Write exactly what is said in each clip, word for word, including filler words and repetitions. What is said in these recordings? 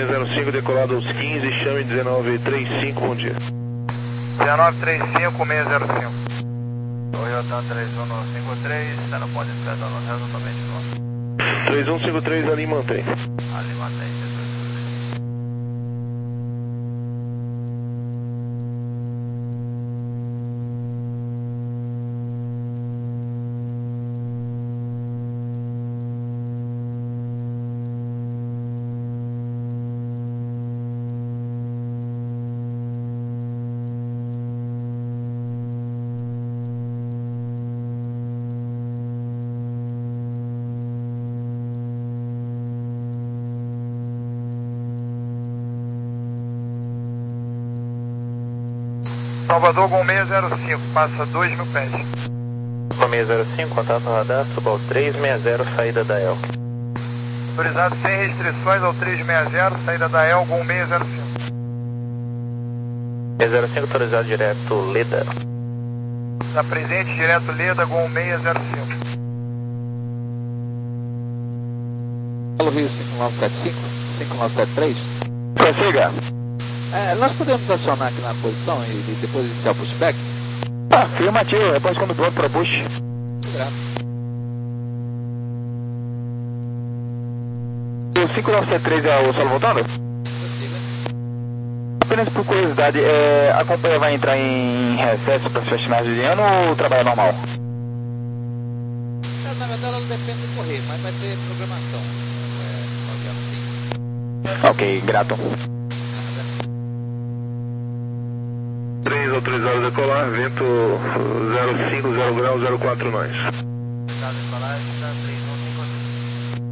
meia zero cinco, decolado aos quinze, chame dezenove trinta e cinco, bom dia. dezenove trinta e cinco, seis zero cinco. Toyota três um cinco três, está no ponto de inspeção no resto totalmente no. três um cinco três, ali mantém. Ali mantém, Jesus. Salvador com seis zero cinco, passa dois mil pés. Com seis zero cinco, contato radar, suba ao três seis zero, saída da E L. Autorizado sem restrições ao três seis zero, saída da E L com seis zero cinco. seis zero cinco, autorizado direto, Leda. Está presente, direto Leda com seis zero cinco. Alô Rio cinco nove sete cinco, cinco nove sete três. Prossiga. É, nós podemos acionar aqui na posição e, e depois iniciar o pushback? Ah, afirmativo, depois quando pronto para push. Grato. O cinco nove sete três é o solo voltando? Prossiga. Apenas por curiosidade, é, a companhia vai entrar em recesso para as festas de ano ou trabalho normal? É, na verdade, ela depende do correio, mas vai ter programação. É, nove horas sim. Ok, grato. três autorizado a decolar, vento zero cinco, zero grau, zero quatro nós. Está decolar, está três um cinco três.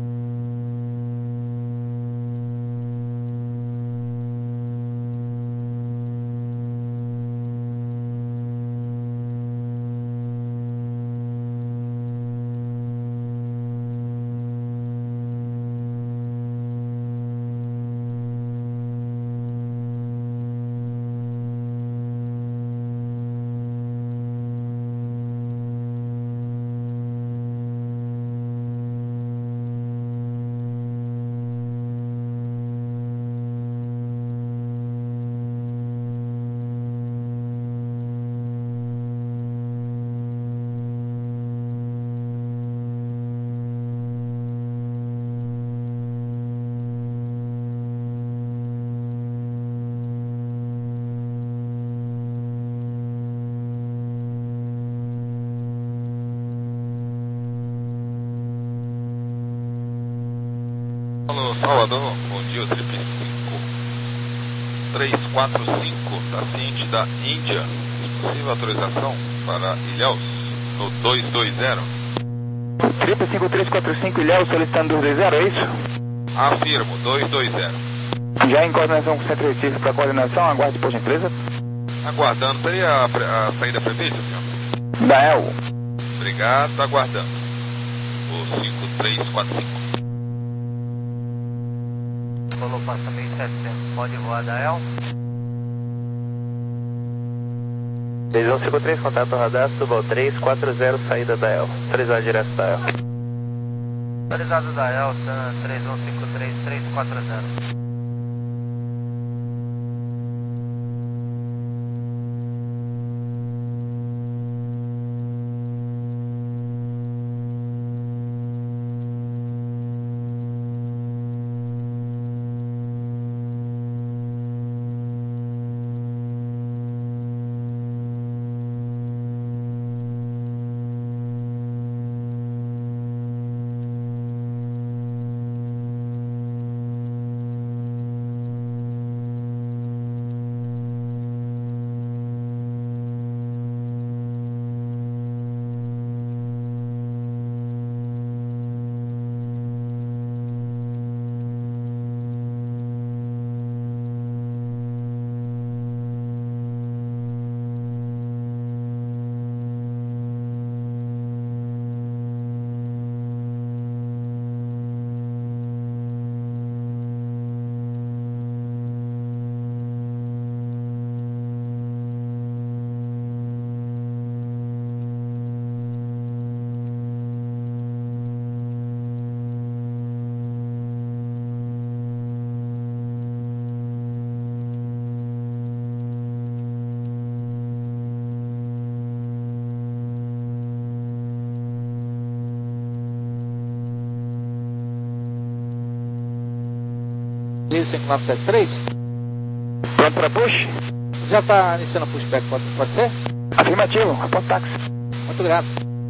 Alô, Salvador, bom dia, Triple cinco três quatro cinco, da ciente da Índia, possível autorização para Ilhéus, no dois dois zero. Triple cinco três quatro cinco, Ilhéu, solicitando dois dois zero, é isso? Afirmo, dois dois zero. Já em coordenação com o Centro Recife para coordenação, aguarde por gentileza. Aguardando, teria a, a saída prevista, senhor? Da E L. Obrigado, aguardando. O cinco três quatro cinco. Falou, passa mil e setecentos, pode voar da E L? três um cinco três, contato radar, suba ao três quatro zero, saída da E L. Autorizado direto da E L. Autorizado da E L, três um cinco três, três quatro zero. Rio cinco nove sete três. Pronto para push? Já está iniciando o pushback, pode, pode ser? Afirmativo, aponto táxi. Muito grato.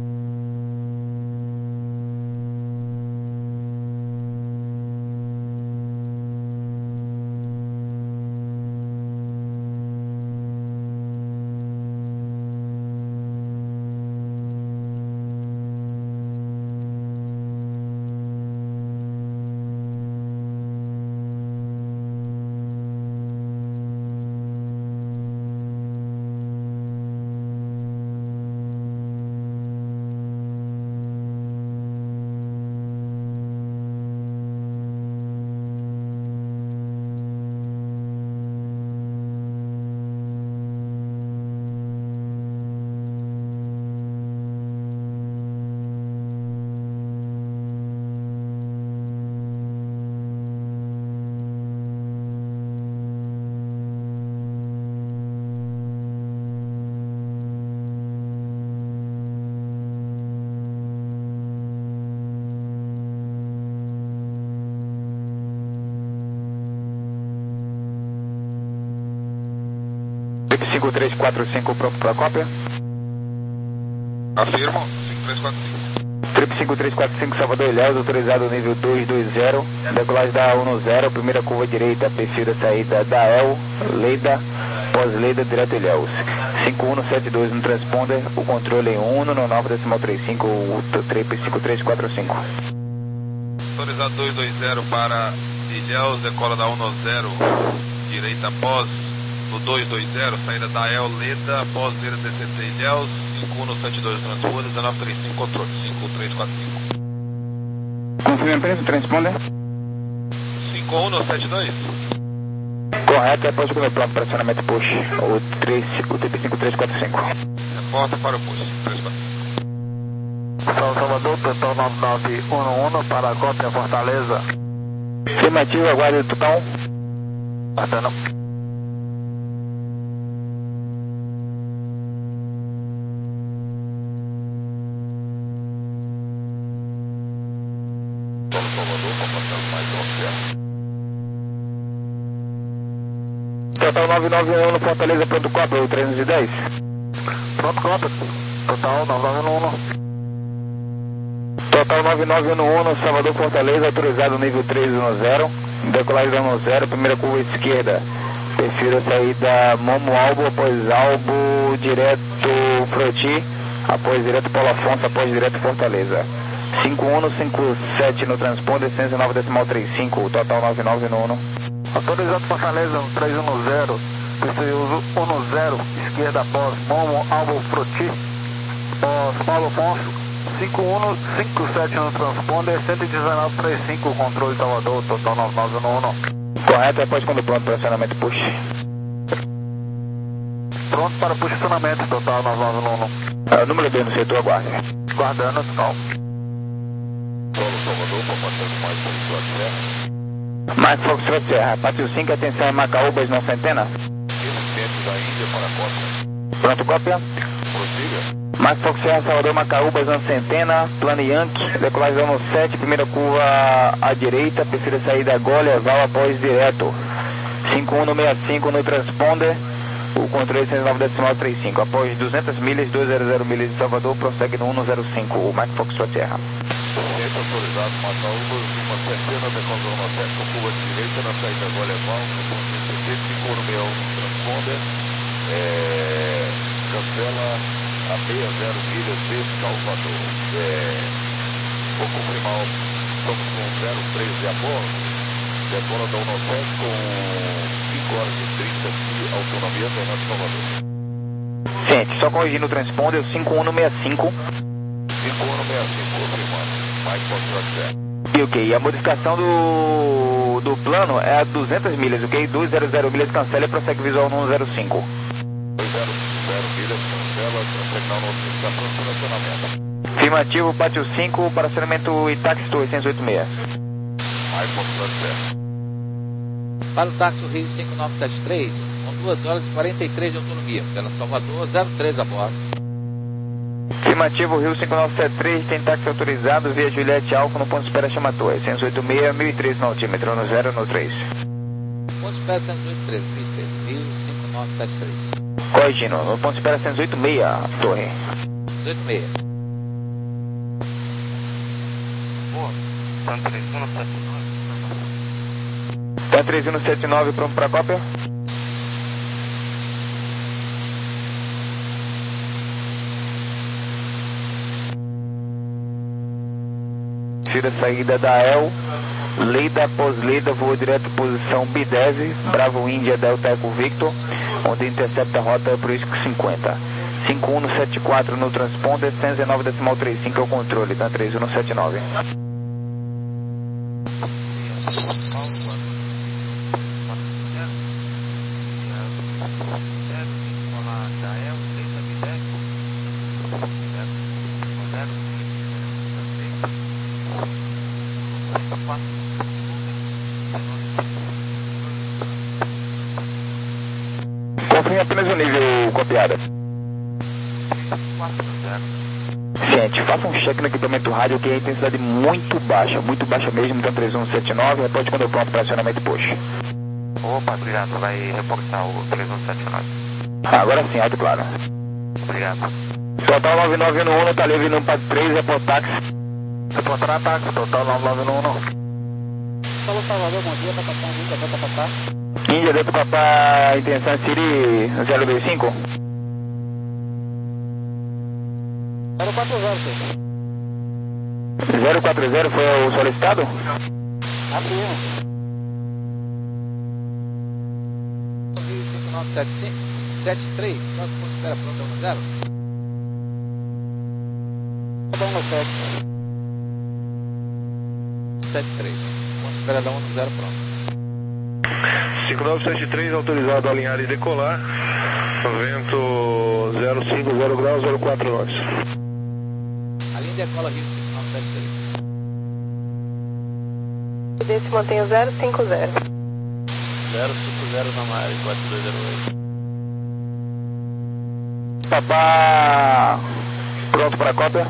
cinco três quatro cinco pronto para cópia. Afirmo, cinco três quatro cinco. Trip cinco três quatro cinco Salvador Ilhéus, autorizado nível dois dois zero, decolagem da um zero, primeira curva direita, perfil da saída da El, Leida, pós-Leida, direto Ilhéus. cinco um sete dois no transponder, o controle em um no nove decimal trinta e cinco, o Trip cinco três quatro cinco. Autorizado dois dois zero para Ilhéus, decola da um zero, direita pós, no dois dois zero, saída da El, Leda, pós-Leida, D C C Ilhéus, cinco um sete dois transponder, dezenove trinta e cinco, controle, cinco três quatro cinco. Confirma preço, transponder. cinco um sete dois. Correto, é posto com pronto para acionamento push, o, três, o Trip cinco três quatro cinco. Reporta para o push, três quatro cinco. São Salvador, total nove nove um um para a cópia Fortaleza. Afirmativo, aguarde o total. Passando. Total nove nove um no Fortaleza, pronto cópia, o trezentos e dez. Pronto, cópia. Total nove nove um um. Total nove nove um um no Salvador Fortaleza, autorizado nível três um zero, decolagem da um zero, primeira curva esquerda, perfil a saída Momo Albo, após Albo, direto Froti, após direto Paulo Afonso, após direto Fortaleza. cinco um cinco sete no transponder, cento e nove decimal trinta e cinco, total nove nove um um. Autorizado Fortaleza, três um zero, perfil um zero, esquerda após Momo Albo Froti, pós Paulo Afonso. cinco um cinco sete no transponder, cento e dezenove trinta e cinco, controle Salvador, total nove nove um um. Correto, após quando pronto para acionamento push. Pronto para posicionamento, total nove nove um um. É, número dois no setor, aguarde. Guardando, total. Solo Salvador, passando mais por sua terra. Mike Foxtrot Serra, Pátio cinco, atenção em Macaúbas, não centena. Dentro da Índia para a costa. Pronto, cópia. Prossiga. Mike Fox Serra, Salvador, Macaúbas, não centena, plano Yankee, decolagem da um sete, primeira curva à direita, perfil de saída Golia, Val após direto. cinco um sessenta e cinco no transponder, o controle cento e nove decimal trinta e cinco, após duzentas milhas, duzentas milhas de Salvador, prossegue no um zero cinco, o Mike Fox Serra. Centro autorizado, Macaúbas, uma centena, decola da um sete, com curva de direita, na saída Golia, Val, no ponto de C T, cinco um sessenta e um no transponder, é, cancela a meia zero milhas de Salvador. É, vou confirmar, estamos com zero três de a bordo, decola da um sete com cinco horas e trinta de autonomia, Fernando Salvador. Gente, só corrigindo o transponder, o cinco um sessenta e cinco. cinco um sessenta e cinco, confirmando. Mike Foxtrot. E ok, e a modificação do, do plano é a duzentas milhas, ok? duzentas milhas cancela e prossegue visual no um zero cinco. zero milhas, cancela, terminal notificação de estacionamento. Afirmativo, Pátio cinco, para acionamento Itaxi oitocentos e oitenta e seis. Mike Foxtrot. Para o táxi Rio cinco nove sete três, com duas horas e quarenta e três de autonomia, pela Salvador, zero três a bordo. Afirmativo, Rio cinco nove sete três, tem táxi autorizado via Juliette Alfa no ponto de espera Chamator, seiscentos e oitenta e seis, mil e treze no altímetro, no zero no três. ponto espera cento e oito treze, Rio cinco nove sete três. Corrigindo, no ponto espera cento e oito seis, torre. cento e oito seis. Boa. São três um sete nove. Tá três um sete nove, pronto para cópia? Tira a saída da E L, Leda após Leda, voa direto posição B dez, Bravo Índia Delta Eco Victor, onde intercepta a rota para o I S C cinquenta. cinco um sete quatro no transponder, cento e dezenove decimal trinta e cinco é o controle, tá três um sete nove. Confirme apenas o nível copiado. Gente, faça um check no equipamento rádio que é a intensidade muito baixa, muito baixa mesmo, então três um sete nove, reporte quando pronto para acionamento push. Opa, obrigado, vai reportar o três um sete nove. Agora sim, alto claro. Obrigado. Total nove nove um, tá livre no P A C três, report táxi. Reportar táxi, total nove nove um. Falou Salvador, bom dia, Papapá, Índia, Delta Papá. Índia, Delta Papá, intenção Siri zero dois cinco. zero quatro zero, senhor. zero quatro zero foi o solicitado? Afirma. Rio cinco nove sete três, quatro ponto espera pronto, um zero. Tá bom, no sete. sete três, ponto espera da um zero pronto. cinco nove sete três, autorizado a alinhar e decolar. Vento zero cinco zero graus, zero quatro nós. A linha decola Rio cinco nove sete três. Desse mantém o zero cinco zero. zero cinco zero na Mari, quatro dois zero oito. Papá, pronto para a cópia?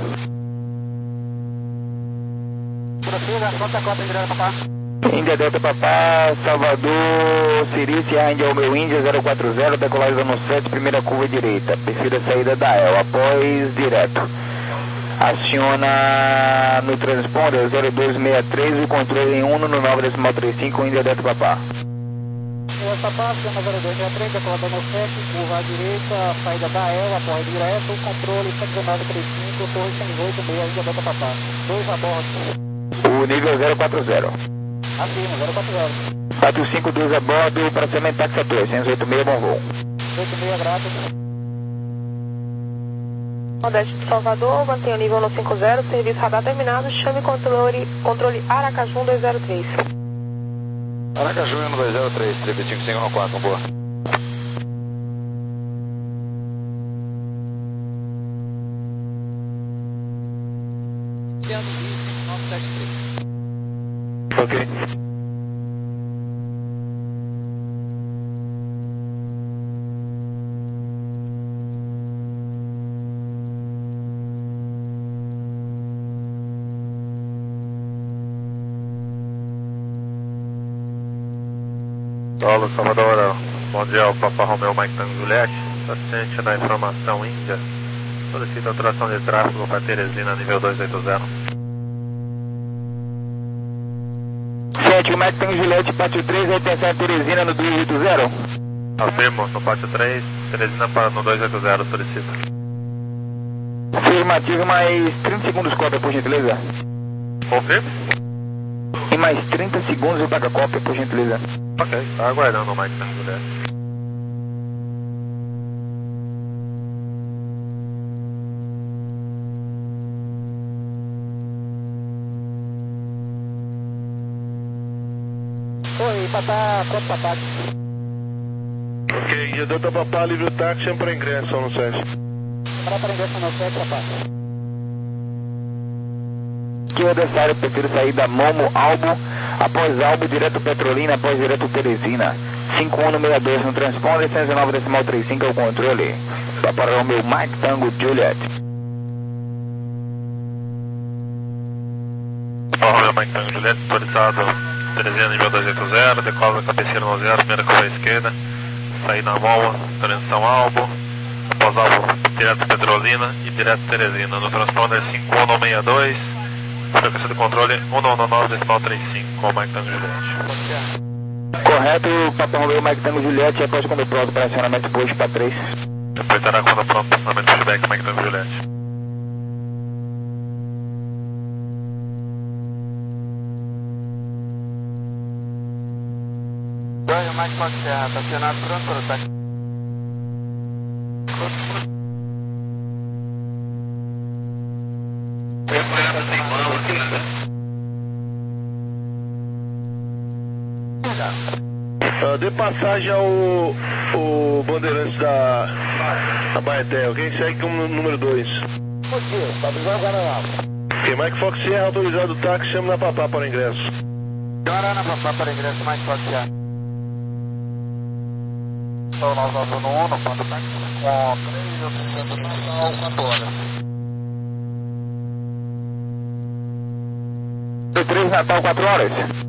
Prossiga, conta a cópia direto, Papá. Índia Delta Papá, Salvador, Siri, Sierra Índia, o meu Índia zero quatro zero, decolagem no sete, primeira curva direita, perfil a saída da E L, após direto. Aciona no transponder zero dois seis três, o controle em um no nove decimal trinta e cinco, Índia Delta Papá. Índia Papá, aciona zero dois seis três, decolador no sete, curva à direita, saída da E L, após direto, controle cento e dezenove trinta e cinco, torre cento e oito seis, Índia Delta Papá. dois a bordo. O nível zero quatro zero. Afirma, zero quatro zero. quatro cinco dois a bordo, para cimento táxi a torre, cento e oito seis, bom voo. oito seis, grato. Nordeste de Salvador, mantenha o nível no cinco zero, serviço radar terminado, chame controle, controle Aracaju dois zero três. Aracaju no dois zero três, três cinco cinco um quatro, boa. Rio cinco nove sete três. Ok. Paulo, Salvador, bom dia, o Papa Romeu Mike Tango Juliette, assistente da informação Índia, solicita alteração de tráfego para Teresina, nível dois oito zero. sete, o Mike Tango Juliette, pátio três, a intenção é Teresina no dois oito zero. Afirmo, no pátio três, Teresina para no dois oito zero, solicita. Afirmativo, mais trinta segundos, cópia, por gentileza. Confirme? Em mais trinta segundos eu pago a cópia, por gentileza. Ok, está aguardando o Mike Tango Juliette. Oi, Papá, quanto Papá? Ok, Índia Delta Papá, livre o táxi, chama para ingresso no sete. Para para ingresso no sete, Papá. Que adversário, prefiro sair da Momo Albo, após Albo, direto Petrolina, após direto Teresina. cinco um seis dois no transponder, cento e dezenove decimal trinta e cinco é o controle. Para o meu Mike Tango Juliet. Romeu Mike Tango Juliette, autorizado Teresina nível duzentos e oitenta, decola cabeceira no zero, primeira curva à esquerda, sair na Moa, transição Albo, após Albo direto Petrolina e direto Teresina, no transponder cinco um seis dois, frequência do controle um nove nove decimal trinta e cinco com o Mike Tango Juliette. Correto, Papa Romeo, Mike Tango Juliette, após quando pronto para acionamento push para três. Reportará quando pronto para acionamento pushback, Mike Tango Juliette. Ganho, Mike Fox Serra, tá acionado pronto para o ataque. Uh, dê passagem ao o Bandeirantes da, da Baetel. Quem segue como número dois? Bom dia, tá avisando o Guaraná. Ok, Mike Fox Serra, autorizado o táxi, chama na Papá para ingresso. Guaraná na Papá para ingresso, Mike Fox Serra. Então nós vamos no um, no ponto táxi, com três, eu tentando Natal, quatro horas. três Natal, quatro horas.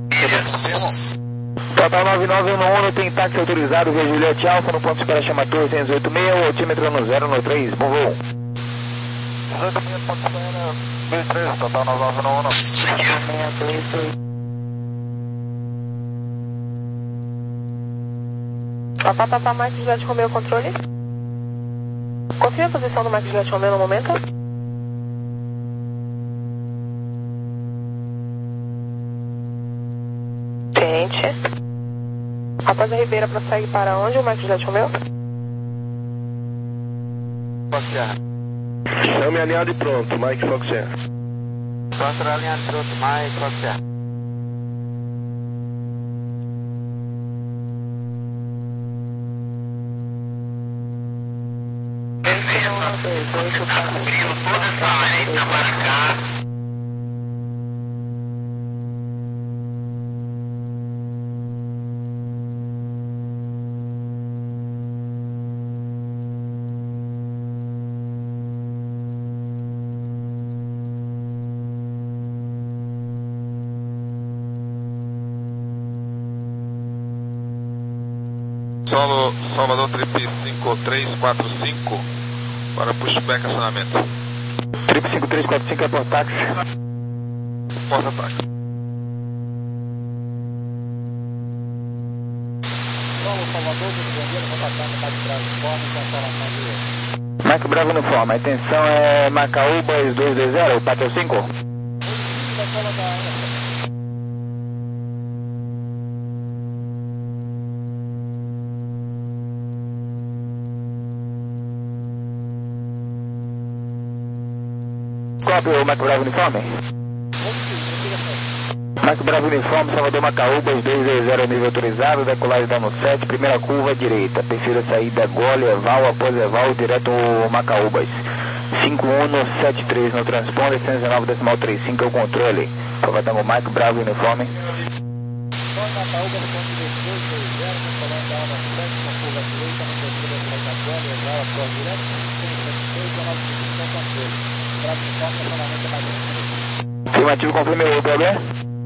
Total nove nove um um, tem táxi autorizado via Juliette Alfa no ponto de espera chama Torre seiscentos e oitenta e seis, o altímetro no zero no três, bom voo. dezoito mil, ponto espera, dois três, total nove nove um um. Papá, papá, Mike Juliette Romeo, controle. Confirma a posição do Mike Juliette Romeo no momento. Gente. Após a Ribeira, prossegue para onde o Mike Juliette Romeo? Fox Serra. Chame alinhado e pronto, Mike Fox Serra. Quatro alinhado pronto, Mike Fox Serra. Solo Salvador Trip cinco três quatro cinco para pushback acionamento. Trip cinco três quatro cinco é por táxi. Pós-ataque. Solo Salvador, Rio de Janeiro, contatando Mike Bravo Uniforme, com informação de... Mike Bravo Uniforme, a intenção é Macaúbas dois dois zero, Patel cinco. Da cola da Ana. Cópio, Mike Bravo Uniforme. Mike Bravo Uniforme, Salvador Macaúbas dois dois zero, nível autorizado, decolagem dano sete, primeira curva à direita, perfil da saída Gole, Eval, após Eval, direto Macaúbas. cinco um sete três no transponder, cento e dezenove decimal trinta e cinco é o controle. Salvador Mike Bravo Uniforme. Solo Macaúba no ponto dois dois zero, decolando da Ana sete, com curva à direita, no perfil da saída Gole, Eval, após direto, cinco sete três, dezenove trinta e cinco é o controle. Bravo Uniforme, acionamento mais um. Afirmativo, confirme o problema.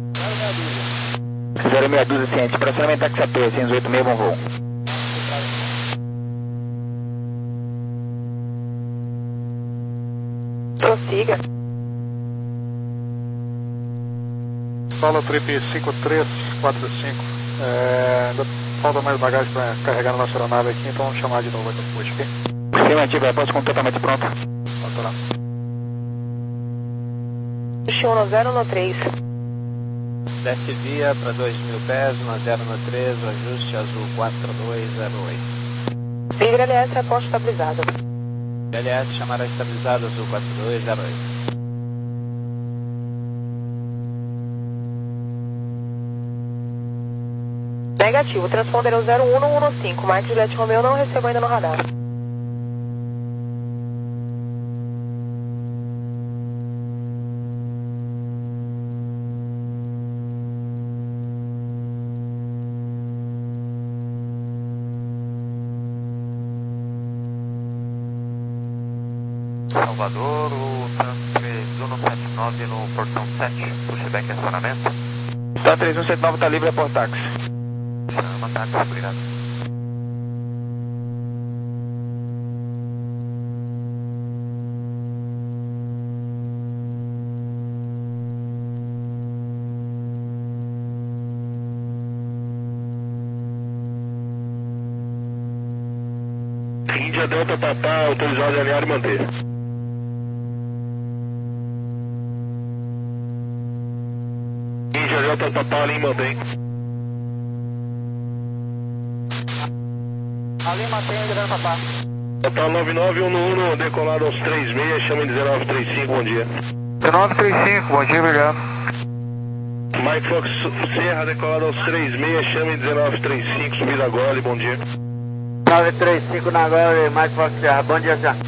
zero seis doze ciente, pressionamento táxi A P, seiscentos e oitenta e seis, bom voo. Prossiga. Solo Trip cinco três quatro cinco. É, ainda falta mais bagagem para carregar na nossa aeronave aqui, então vamos chamar de novo aqui depois, ok? Afirmativo, após com totalmente pronto. Pronto, lá. um zero no três. Desce via para dois mil pés, um zero no três, ajuste azul quatro dois zero oito. Livre L S, aposto estabilizado. L S chamará estabilizado azul quatro dois zero oito. Negativo, transponder o zero um um cinco, Mike Juliette Romeo não recebo ainda no radar. Salvador, o trans três um sete nove no portão sete, pushback acionamento. Tá, três um sete nove tá livre, é por táxi. Chama táxi, obrigado. Índia Delta Papá, autorizado a alinhar e manter. Índia Delta Papá, alinha e mantém. Ali mantém, Índia Delta Papá. Total nove nove um um, decolado aos três seis, chama em dezenove trinta e cinco, bom dia. dezenove trinta e cinco, bom dia, obrigado. Mike Fox Serra, decolado aos três seis, chama em dezenove trinta e cinco, subida Gole, bom dia. nove três cinco na Gole, Mike Fox Serra, bom dia já.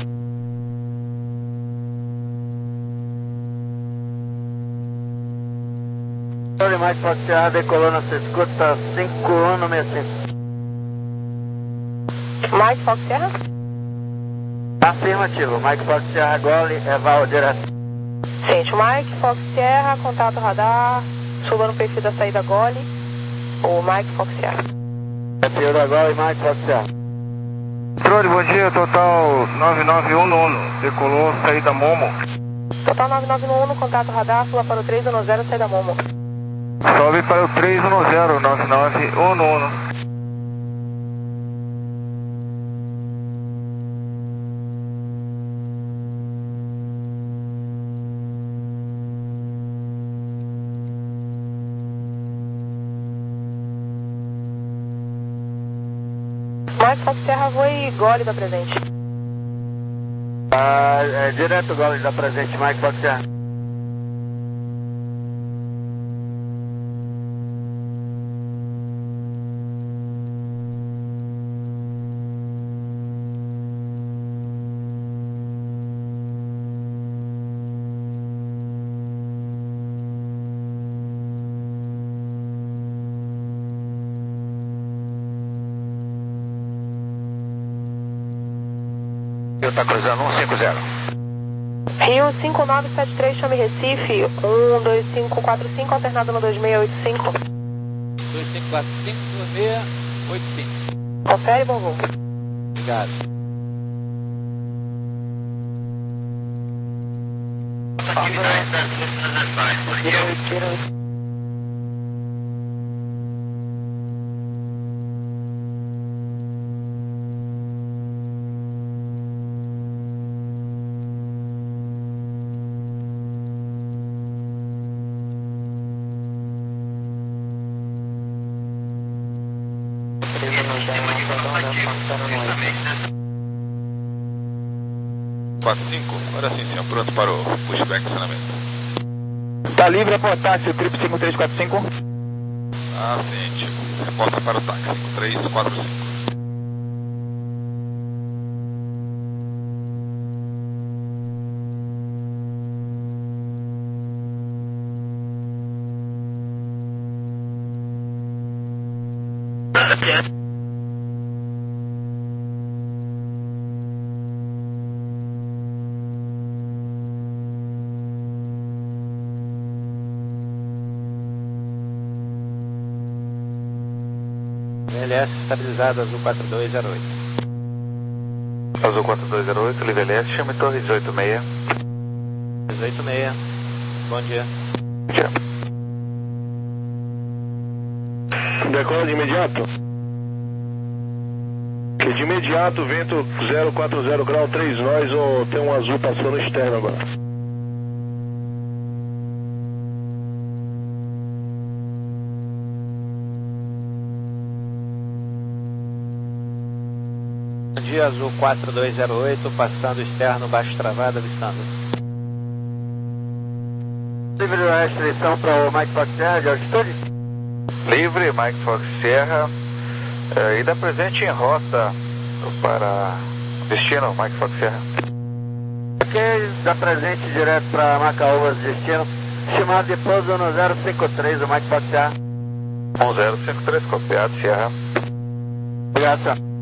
Gole, Mike Fox Serra, decolando, você escuta cinco um seis cinco. Mike Fox Serra? Afirmativo, Mike Fox Serra, Gole, é Val direto. Gente, Mike Fox Serra, contato radar, suba no perfil da saída Gole, o Mike Fox Serra. Perfil da Gole, Mike Fox Serra. Controle, bom dia, total nove nove um um, decolou, saída Momo. Total nove nove um um, contato radar, suba para o três um zero, saída Momo. Sobe para o três um zero, nove nove um um. Mike Fox Serra, voe Gole da presente. Ah, é direto Gole da presente, Mike Fox Serra. Tá cruzando um cinco zero. Rio cinco nove sete três, chame Recife, um dois cinco quatro cinco, alternado no dois seis oito cinco. dois cinco quatro cinco, dois seis oito cinco. Confere, bom voo. Obrigado. quatro cinco, agora sim, senhor, pronto para o pushback acionamento. Tá livre, é por táxi, o trip cinco três quatro cinco. Ah, ciente, reporta para o táxi, cinco três quatro cinco. V L S estabilizado, azul quatro dois zero oito. Azul quatro dois zero oito, livre L S, chame torre dezoito seis. dezoito seis, bom dia. Bom dia. Decola de imediato. Que de imediato, vento zero quatro zero grau três nós, ou tem um azul passando externo agora. Bom dia, azul quatro dois zero oito, passando externo, baixo travado, avistando. Livre a restrição para o Mike Fox Serra de altitude? Livre, Mike Fox Serra, eh, e da presente em rota para destino, Mike Fox Serra. Ok, da presente direto para Macaúbas, destino, chamado de pouso no zero cinco três, o Mike Fox Serra. um zero cinco três, copiado, Serra. Obrigado, senhor.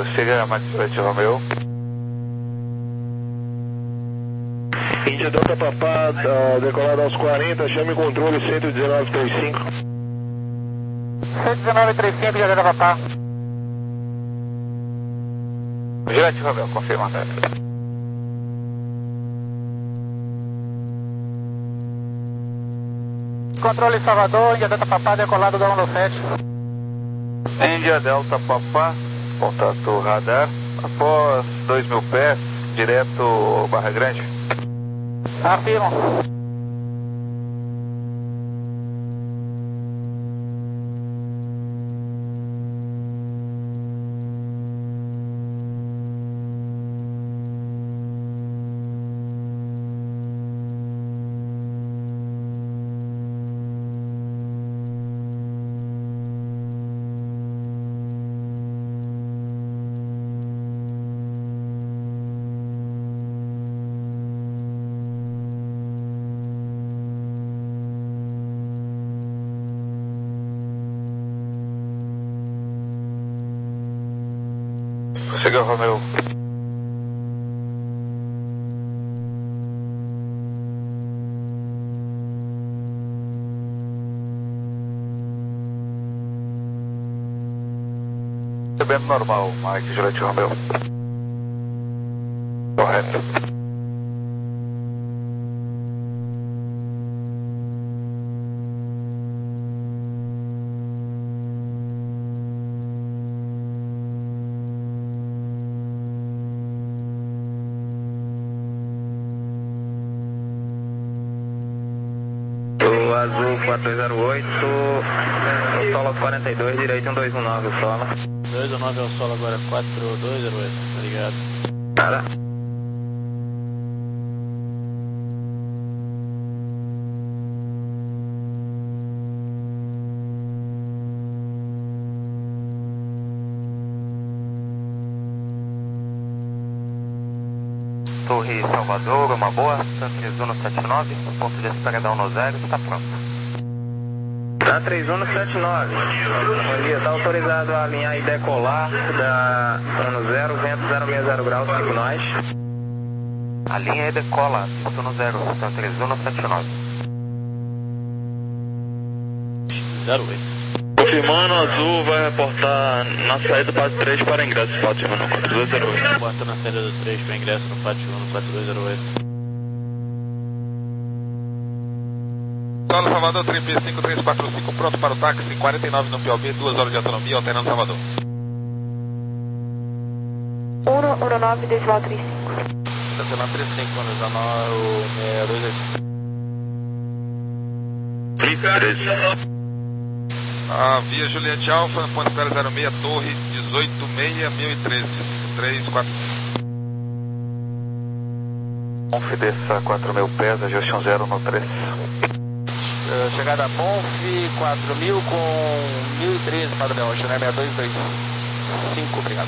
Prossiga, Mike Juliette Romeo. Índia Delta Papá, uh, decolada aos quarenta, chame controle cento e dezenove trinta e cinco. cento e dezenove trinta e cinco, Índia Delta Papá. Juliette Romeo, confirma. Controle Salvador, Índia Delta Papá, decolado da um sete. Índia Delta Papá, contato radar, após dois mil pés, direto Barra Grande. Afirmo. Prossiga, Romeo. Recebendo normal, Mike Juliette Romeo. Correto. Azul quatro dois zero oito, no solo quarenta e dois, direito um dois um nove, o solo. dois um nove é o solo agora, quatro dois zero oito, obrigado. Nada. Torre Salvador, uma boa, três um sete nove, ponto de espera da um zero, está pronto. Da três um sete nove, bom dia, está autorizado a alinhar e decolar da um zero, vento zero seis zero graus, cinco nós. Alinha e decola, pista um zero, está três um sete nove. zero oito. Confirmando, Azul vai reportar na saída do Pátio três para ingresso, Pátio um quatro dois zero oito. Reporta na saída do três para ingresso no Pátio um quatro dois zero oito. Solo Salvador, três P cinco três quatro cinco, pronto para o táxi, quarenta e nove no P O B, duas horas de autonomia, alternando Salvador. um nove, decimal trinta e cinco. Estacionar trinta e cinco, no jornal o seis dois três. A via Juliette Alfa, ponto zero zero seis, torre dezoito seis mil e treze, cinco três quatro. Confideça quatro mil pés, ajuste um zero no três. Uh, chegada Bonf quatro mil com mil e treze, padrão, China seis dois dois cinco, obrigado.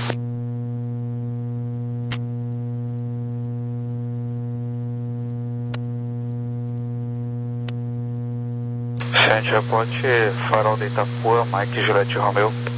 Gente, aponte farol de Itapuã, Mike Juliette Romeo.